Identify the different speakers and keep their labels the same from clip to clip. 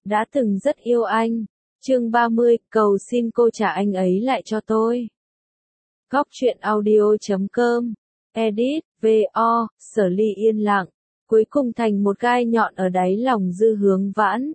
Speaker 1: đã từng rất yêu anh. Chương 30, cầu xin cô trả anh ấy lại cho tôi. Góc truyện audio.com. Edit, V.O. Sở Ly yên lặng, cuối cùng thành một gai nhọn ở đáy lòng Dư Hướng Vãn.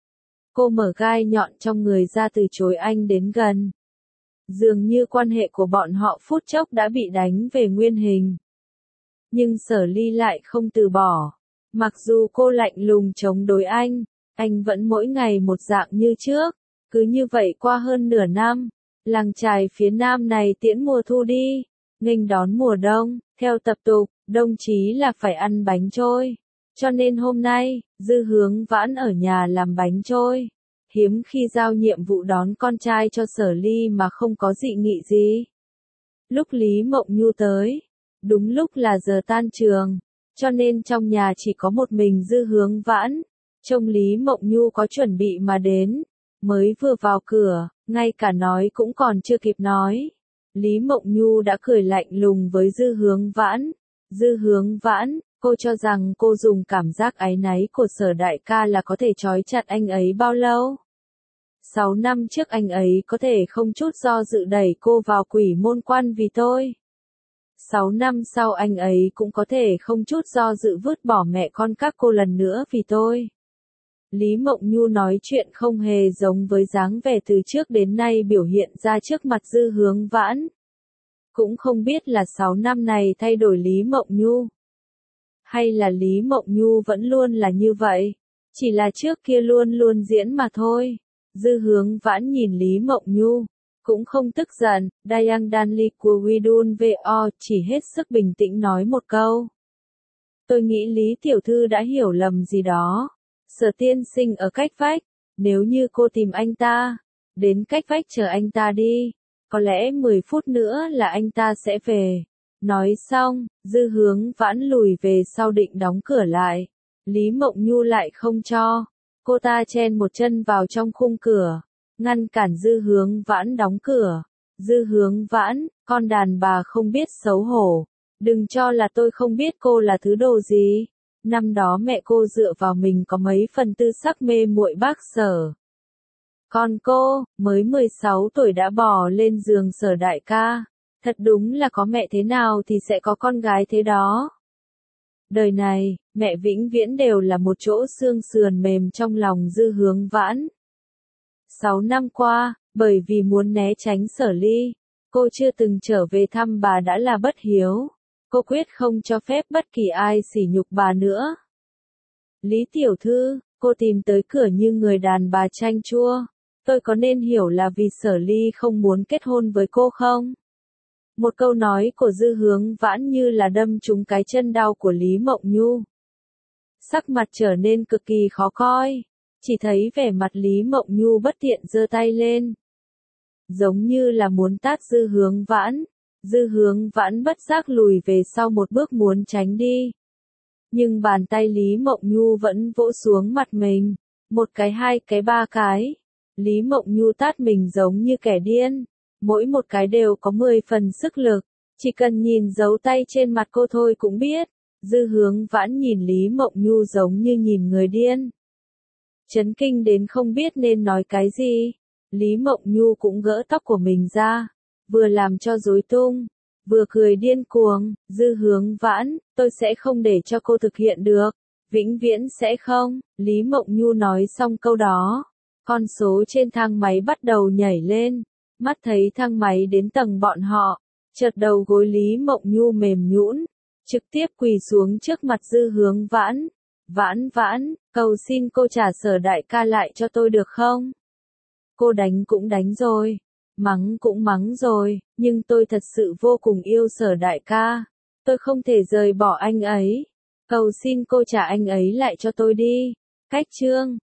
Speaker 1: Cô mở gai nhọn trong người ra từ chối anh đến gần. Dường như quan hệ của bọn họ phút chốc đã bị đánh về nguyên hình. Nhưng Sở Ly lại không từ bỏ. Mặc dù cô lạnh lùng chống đối anh vẫn mỗi ngày một dạng như trước. Cứ như vậy qua hơn nửa năm, làng chài phía nam này tiễn mùa thu đi, nghênh đón mùa đông, theo tập tục, đông chí là phải ăn bánh trôi. Cho nên hôm nay, Dư Hướng Vãn ở nhà làm bánh trôi. Hiếm khi giao nhiệm vụ đón con trai cho Sở Ly mà không có dị nghị gì. Lúc Lý Mộng Nhu tới, đúng lúc là giờ tan trường, cho nên trong nhà chỉ có một mình Dư Hướng Vãn. Trông Lý Mộng Nhu có chuẩn bị mà đến, mới vừa vào cửa, ngay cả nói cũng còn chưa kịp nói. Lý Mộng Nhu đã cười lạnh lùng với Dư Hướng Vãn. Dư Hướng Vãn, cô cho rằng cô dùng cảm giác áy náy của Sở đại ca là có thể trói chặt anh ấy bao lâu? 6 năm trước anh ấy có thể không chút do dự đẩy cô vào quỷ môn quan vì tôi. 6 năm sau anh ấy cũng có thể không chút do dự vứt bỏ mẹ con các cô lần nữa vì tôi. Lý Mộng Nhu nói chuyện không hề giống với dáng vẻ từ trước đến nay biểu hiện ra trước mặt Dư Hướng Vãn. Cũng không biết là 6 năm này thay đổi Lý Mộng Nhu. Hay là Lý Mộng Nhu vẫn luôn là như vậy, chỉ là trước kia luôn luôn diễn mà thôi. Dư Hướng Vãn nhìn Lý Mộng Nhu, cũng không tức giận, Dayang Danli của Widun V.O. chỉ hết sức bình tĩnh nói một câu. Tôi nghĩ Lý tiểu thư đã hiểu lầm gì đó. Sở tiên sinh ở cách vách, nếu như cô tìm anh ta, đến cách vách chờ anh ta đi, có lẽ 10 phút nữa là anh ta sẽ về. Nói xong, Dư Hướng Vãn lùi về sau định đóng cửa lại. Lý Mộng Nhu lại không cho. Cô ta chen một chân vào trong khung cửa, ngăn cản Dư Hướng Vãn đóng cửa. Dư Hướng Vãn, con đàn bà không biết xấu hổ. Đừng cho là tôi không biết cô là thứ đồ gì. Năm đó mẹ cô dựa vào mình có mấy phần tư sắc mê muội bác Sở. Còn cô, mới 16 tuổi đã bò lên giường Sở đại ca. Thật đúng là có mẹ thế nào thì sẽ có con gái thế đó. Đời này, mẹ vĩnh viễn đều là một chỗ xương sườn mềm trong lòng Dư Hướng Vãn. 6 năm qua, bởi vì muốn né tránh Sở Ly, cô chưa từng trở về thăm bà đã là bất hiếu. Cô quyết không cho phép bất kỳ ai sỉ nhục bà nữa. Lý tiểu thư, cô tìm tới cửa như người đàn bà chanh chua. Tôi có nên hiểu là vì Sở Ly không muốn kết hôn với cô không? Một câu nói của Dư Hướng Vãn như là đâm trúng cái chân đau của Lý Mộng Nhu. Sắc mặt trở nên cực kỳ khó coi. Chỉ thấy vẻ mặt Lý Mộng Nhu bất tiện giơ tay lên, giống như là muốn tát Dư Hướng Vãn. Dư Hướng Vãn bất giác lùi về sau một bước muốn tránh đi. Nhưng bàn tay Lý Mộng Nhu vẫn vỗ xuống mặt mình. Một cái, hai cái, ba cái. Lý Mộng Nhu tát mình giống như kẻ điên. Mỗi một cái đều có 10 phần sức lực. Chỉ cần nhìn dấu tay trên mặt cô thôi cũng biết. Dư Hướng Vãn nhìn Lý Mộng Nhu giống như nhìn người điên. Chấn kinh đến không biết nên nói cái gì. Lý Mộng Nhu cũng gỡ tóc của mình ra. Vừa làm cho rối tung, vừa cười điên cuồng. Dư Hướng Vãn, tôi sẽ không để cho cô thực hiện được. Vĩnh viễn sẽ không. Lý Mộng Nhu nói xong câu đó. Con số trên thang máy bắt đầu nhảy lên. Mắt thấy thang máy đến tầng bọn họ. Chợt đầu gối Lý Mộng Nhu mềm nhũn, trực tiếp quỳ xuống trước mặt Dư Hướng Vãn. Vãn Vãn, cầu xin cô trả Sở đại ca lại cho tôi được không? Cô đánh cũng đánh rồi. Mắng cũng mắng rồi, nhưng tôi thật sự vô cùng yêu Sở đại ca. Tôi không thể rời bỏ anh ấy. Cầu xin cô trả anh ấy lại cho tôi đi. Cách chương